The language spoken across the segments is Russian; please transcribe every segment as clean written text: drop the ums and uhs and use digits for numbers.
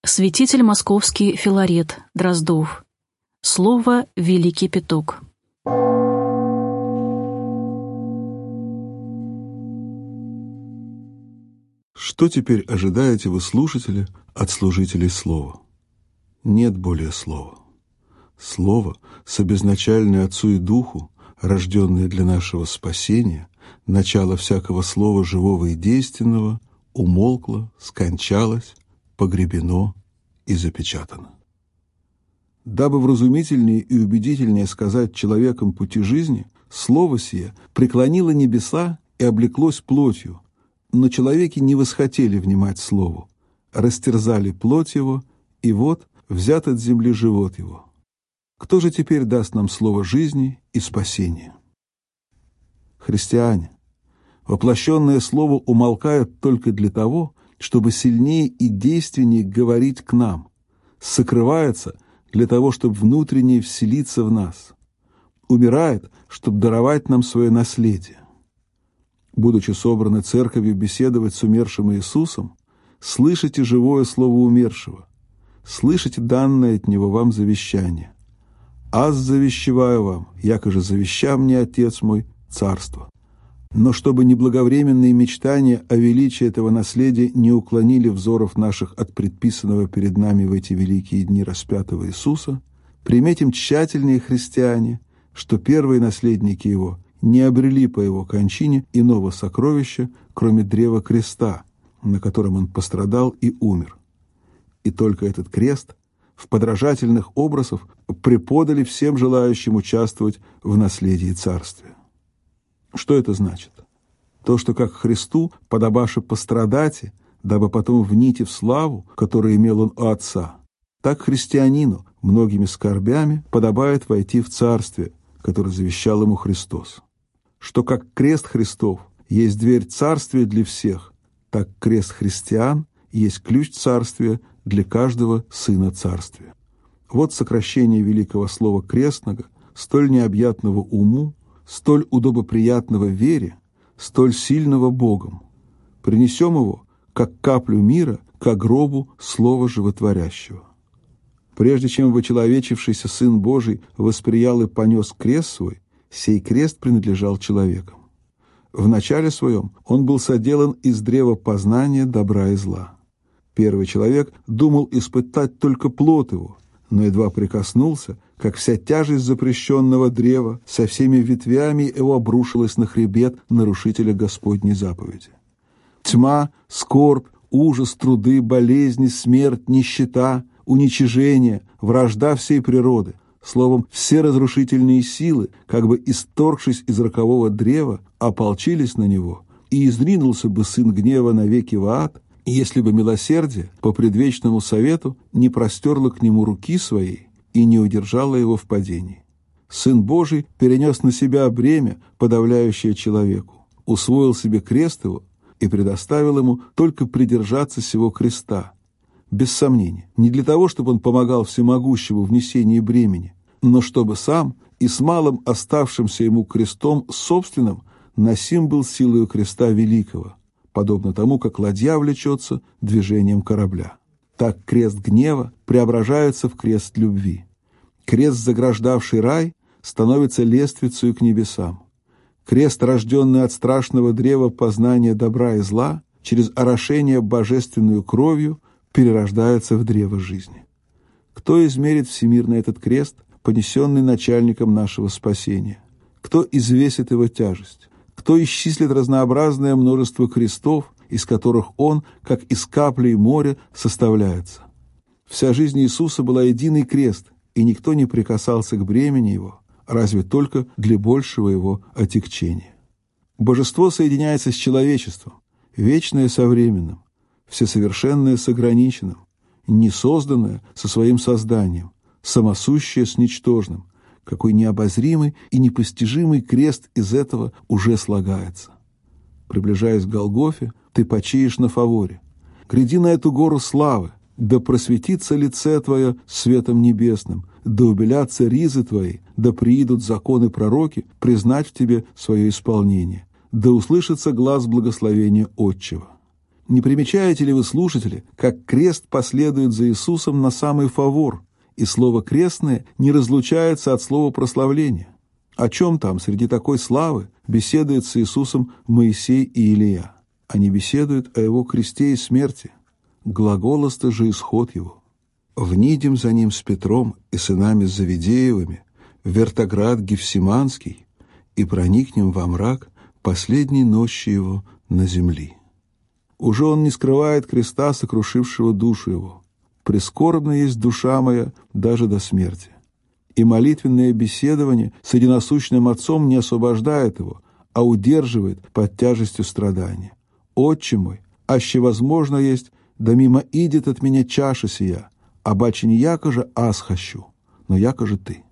Святитель московский Филарет Дроздов. Слово «Великий пяток». Что теперь ожидаете вы, слушатели, от служителей слова? Нет более слова. Слово, собезначальное Отцу и Духу, рожденное для нашего спасения, начало всякого слова живого и действенного, умолкло, скончалось, погребено и запечатано. Дабы вразумительнее и убедительнее сказать человеком пути жизни, слово сие преклонило небеса и облеклось плотью, но человеки не восхотели внимать слову, растерзали плоть его, и вот взят от земли живот его. Кто же теперь даст нам слово жизни и спасения? Христиане, воплощенное слово умолкает только для того, чтобы сильнее и действеннее говорить к нам, сокрывается для того, чтобы внутренне вселиться в нас, умирает, чтобы даровать нам свое наследие. Будучи собраны церковью беседовать с умершим Иисусом, слышите живое слово умершего, слышите данное от Него вам завещание. «Аз завещеваю вам, якоже завеща мне Отец мой, царство». Но чтобы неблаговременные мечтания о величии этого наследия не уклонили взоров наших от предписанного перед нами в эти великие дни распятого Иисуса, приметим тщательнее, христиане, что первые наследники Его не обрели по Его кончине иного сокровища, кроме древа креста, на котором Он пострадал и умер. И только этот крест в подражательных образах преподали всем желающим участвовать в наследии Царствия. Что это значит? То, что как Христу подобаше пострадати, дабы потом внить в славу, которую имел Он у Отца, так христианину многими скорбями подобает войти в Царствие, которое завещал ему Христос. Что как крест Христов есть дверь Царствия для всех, так крест христиан есть ключ Царствия для каждого сына Царствия. Вот сокращение великого слова крестного, столь необъятного уму, столь удобоприятного вере, столь сильного Богом. Принесем его, как каплю мира, к гробу слова животворящего. Прежде чем вочеловечившийся Сын Божий восприял и понес крест свой, сей крест принадлежал человекам. В начале своем он был соделан из древа познания добра и зла. Первый человек думал испытать только плод его, но едва прикоснулся, как вся тяжесть запрещенного древа со всеми ветвями его обрушилась на хребет нарушителя Господней заповеди. Тьма, скорбь, ужас, труды, болезни, смерть, нищета, уничижение, вражда всей природы, словом, все разрушительные силы, как бы исторгшись из рокового древа, ополчились на него, и изринулся бы сын гнева навеки в ад, если бы милосердие по предвечному совету не простерло к нему руки своей и не удержало его в падении. Сын Божий перенес на себя бремя, подавляющее человеку, усвоил себе крест его и предоставил ему только придержаться сего креста. Без сомнения, не для того, чтобы он помогал всемогущему в несении бремени, но чтобы сам и с малым оставшимся ему крестом собственным носим был силою креста великого, подобно тому, как ладья влечется движением корабля. Так крест гнева преображается в крест любви. Крест, заграждавший рай, становится лествицей к небесам. Крест, рожденный от страшного древа познания добра и зла, через орошение божественную кровью, перерождается в древо жизни. Кто измерит всемирно этот крест, понесенный начальником нашего спасения? Кто извесит его тяжесть? Кто исчислит разнообразное множество крестов, из которых он, как из каплей моря, составляется? Вся жизнь Иисуса была единый крест, и никто не прикасался к бремени его, разве только для большего его отягчения. Божество соединяется с человечеством, вечное со временным, всесовершенное с ограниченным, несозданное со своим созданием, самосущее с ничтожным. Какой необозримый и непостижимый крест из этого уже слагается. Приближаясь к Голгофе, ты почиешь на фаворе. Гряди на эту гору славы, да просветится лице твое светом небесным, да убелятся ризы твои, да приидут законы пророки признать в тебе свое исполнение, да услышится глас благословения Отчего. Не примечаете ли вы, слушатели, как крест последует за Иисусом на самый фавор, и слово «крестное» не разлучается от слова «прославление»? О чем там среди такой славы беседует с Иисусом Моисей и Илия? Они беседуют о его кресте и смерти. Глаголост же исход его. «Внидем за ним с Петром и сынами Завидеевыми в вертоград Гефсиманский и проникнем во мрак последней ночи его на земли». Уже он не скрывает креста, сокрушившего душу его. «Прискорбна есть душа моя даже до смерти». И молитвенное беседование с единосущным Отцом не освобождает его, а удерживает под тяжестью страдания. «Отче мой, аще возможно есть, да мимо идет от меня чаша сия, а баче не яко же аз хочу, но яко же ты».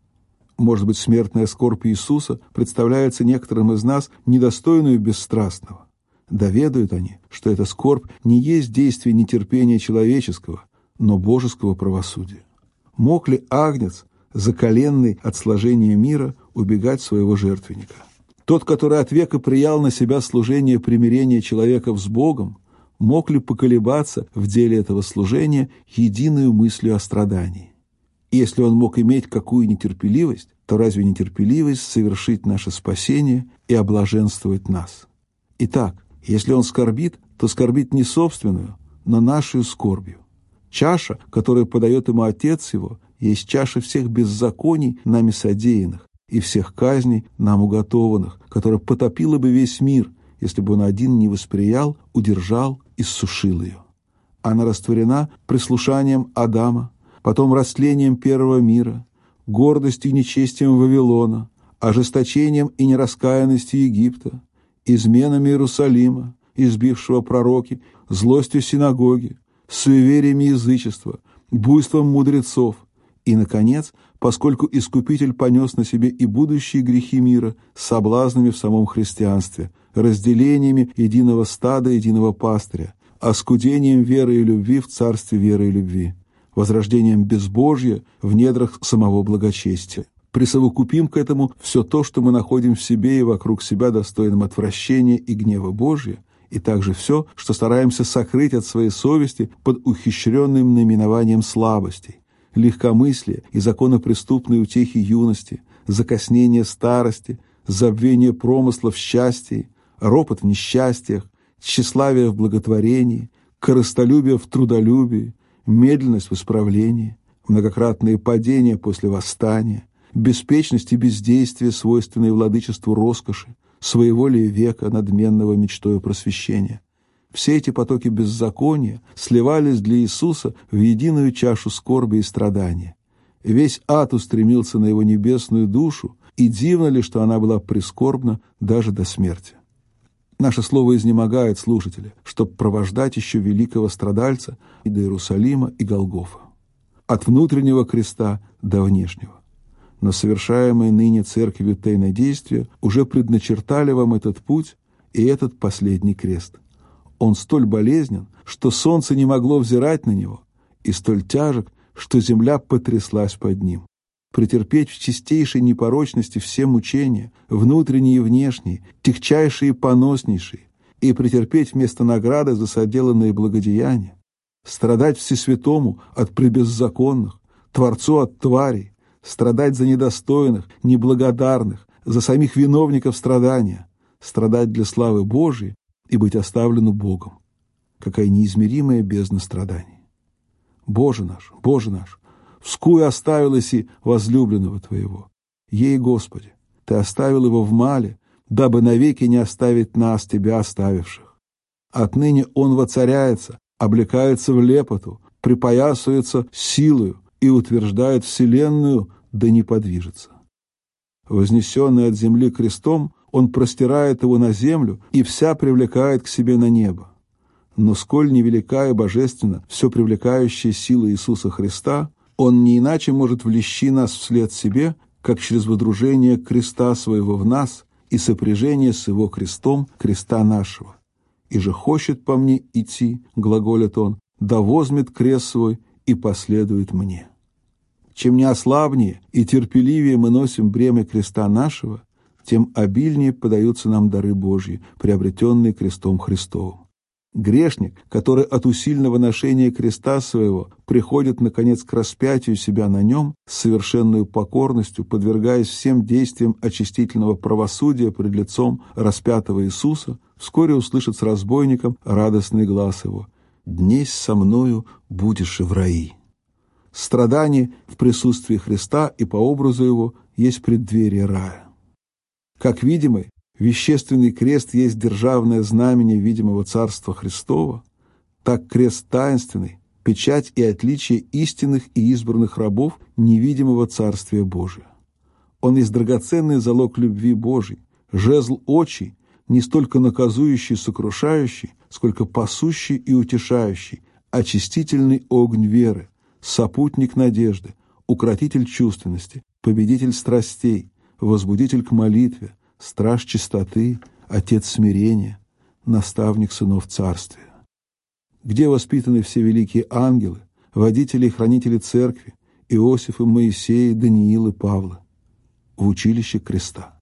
Может быть, смертная скорбь Иисуса представляется некоторым из нас недостойную бесстрастного. Да ведают они, что эта скорбь не есть действие нетерпения человеческого, но божеского правосудия. Мог ли агнец, закаленный от сложения мира, убегать своего жертвенника? Тот, который от века приял на себя служение примирения человеков с Богом, мог ли поколебаться в деле этого служения единую мыслью о страдании? И если он мог иметь какую нетерпеливость, то разве нетерпеливость совершить наше спасение и облаженствовать нас? Итак, если он скорбит, то скорбит не собственную, но нашу скорбью. Чаша, которую подает ему Отец его, есть чаша всех беззаконий, нами содеянных, и всех казней, нам уготованных, которая потопила бы весь мир, если бы он один не восприял, удержал и сушил ее. Она растворена прислушанием Адама, потом растлением первого мира, гордостью и нечестием Вавилона, ожесточением и нераскаянностью Египта, изменами Иерусалима, избившего пророки, злостью синагоги, суевериями язычества, буйством мудрецов, и, наконец, поскольку Искупитель понес на себе и будущие грехи мира, соблазнами в самом христианстве, разделениями единого стада, единого пастыря, оскудением веры и любви в царстве веры и любви, возрождением безбожья в недрах самого благочестия. Присовокупим к этому все то, что мы находим в себе и вокруг себя достойным отвращения и гнева Божия, и также все, что стараемся сокрыть от своей совести под ухищренным наименованием слабостей, легкомыслия и законопреступной утехи юности, закоснения старости, забвение промысла в счастье, ропот в несчастьях, тщеславие в благотворении, корыстолюбие в трудолюбии, медленность в исправлении, многократные падения после восстания, беспечность и бездействие, свойственные владычеству роскоши, своеволие века, надменного мечтою просвещения. Все эти потоки беззакония сливались для Иисуса в единую чашу скорби и страдания. Весь ад устремился на его небесную душу, и дивно ли, что она была прискорбна даже до смерти. Наше слово изнемогает, слушатели, чтобы провождать еще великого страдальца и до Иерусалима и Голгофа, от внутреннего креста до внешнего. Но совершаемые ныне церковью тайнодействия уже предначертали вам этот путь и этот последний крест. Он столь болезнен, что солнце не могло взирать на него, и столь тяжек, что земля потряслась под ним. Претерпеть в чистейшей непорочности все мучения, внутренние и внешние, тягчайшие и поноснейшие, и претерпеть вместо награды за соделанные благодеяния, страдать всесвятому от пребеззаконных, Творцу от тварей, страдать за недостойных, неблагодарных, за самих виновников страдания, страдать для славы Божией и быть оставлену Богом. Какая неизмеримая бездна страданий! Боже наш, вскую оставил иси возлюбленного Твоего. Ей, Господи, Ты оставил его в мале, дабы навеки не оставить нас, Тебя оставивших. Отныне он воцаряется, облекается в лепоту, припоясывается силою и утверждает вселенную, да не подвижется. Вознесенный от земли крестом, он простирает его на землю и вся привлекает к себе на небо. Но сколь невелика и божественна все привлекающая сила Иисуса Христа, Он не иначе может влечь нас вслед себе, как через водружение креста своего в нас и сопряжение с Его крестом креста нашего. И же хочет по мне идти, глаголит Он, да возьмет крест свой и последует мне. Чем неослабнее и терпеливее мы носим бремя креста нашего, тем обильнее подаются нам дары Божьи, приобретенные крестом Христовым. Грешник, который от усильного ношения креста своего приходит, наконец, к распятию себя на нем с совершенной покорностью, подвергаясь всем действиям очистительного правосудия пред лицом распятого Иисуса, вскоре услышит с разбойником радостный глас его: «Днесь со мною будешь и в раи». Страдание в присутствии Христа и по образу Его есть преддверие рая. Как видимый, вещественный крест есть державное знамение видимого Царства Христова, так крест таинственный – печать и отличие истинных и избранных рабов невидимого Царствия Божия. Он есть драгоценный залог любви Божией, жезл очи, не столько наказующий, сокрушающий, сколько пасущий и утешающий, очистительный огонь веры, сопутник надежды, укротитель чувственности, победитель страстей, возбудитель к молитве, страж чистоты, отец смирения, наставник сынов царствия. Где воспитаны все великие ангелы, водители и хранители церкви, Иосиф и Моисей, Даниил и Павла? В училище креста.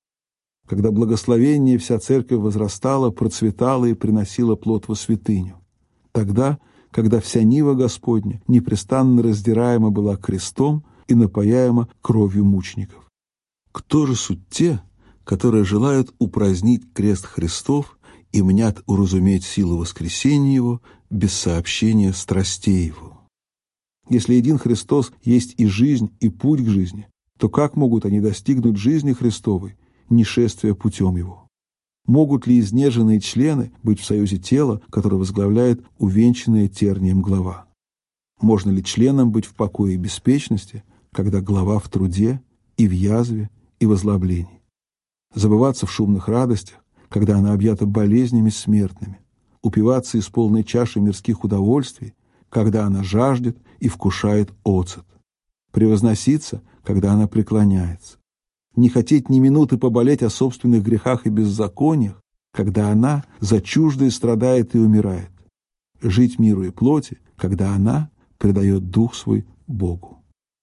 Когда благословение вся церковь возрастала, процветала и приносила плод во святыню. Тогда, когда вся нива Господня непрестанно раздираема была крестом и напояема кровью мучеников. Кто же суть те, которые желают упразднить крест Христов и мнят уразуметь силу воскресения Его без сообщения страстей Его? Если един Христос есть и жизнь, и путь к жизни, то как могут они достигнуть жизни Христовой, не шествуя путем Его? Могут ли изнеженные члены быть в союзе тела, которое возглавляет увенчанная тернием глава? Можно ли членам быть в покое и беспечности, когда глава в труде и в язве и в озлоблении? Забываться в шумных радостях, когда она объята болезнями смертными? Упиваться из полной чаши мирских удовольствий, когда она жаждет и вкушает оцет? Превозноситься, когда она преклоняется? Не хотеть ни минуты поболеть о собственных грехах и беззакониях, когда она за чуждое страдает и умирает? Жить миру и плоти, когда она предает дух свой Богу.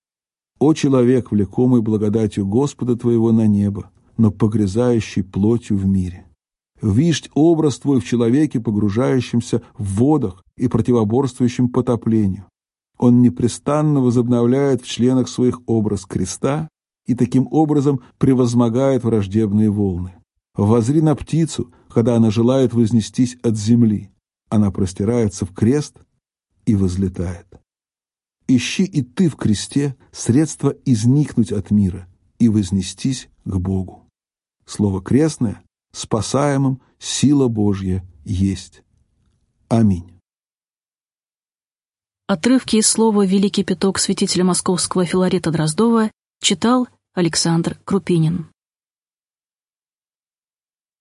О человек, влекомый благодатью Господа твоего на небо, но погрязающий плотью в мире! Виждь образ твой в человеке, погружающемся в водах и противоборствующем потоплению. Он непрестанно возобновляет в членах своих образ креста и таким образом превозмогает враждебные волны. Воззри на птицу, когда она желает вознестись от земли. Она простирается в крест и возлетает. Ищи и ты в кресте средства изникнуть от мира и вознестись к Богу. Слово крестное спасаемым сила Божья есть. Аминь. Отрывки из слова «Великий пяток» святителя московского Филарета Дроздова читал Александр Крупинин.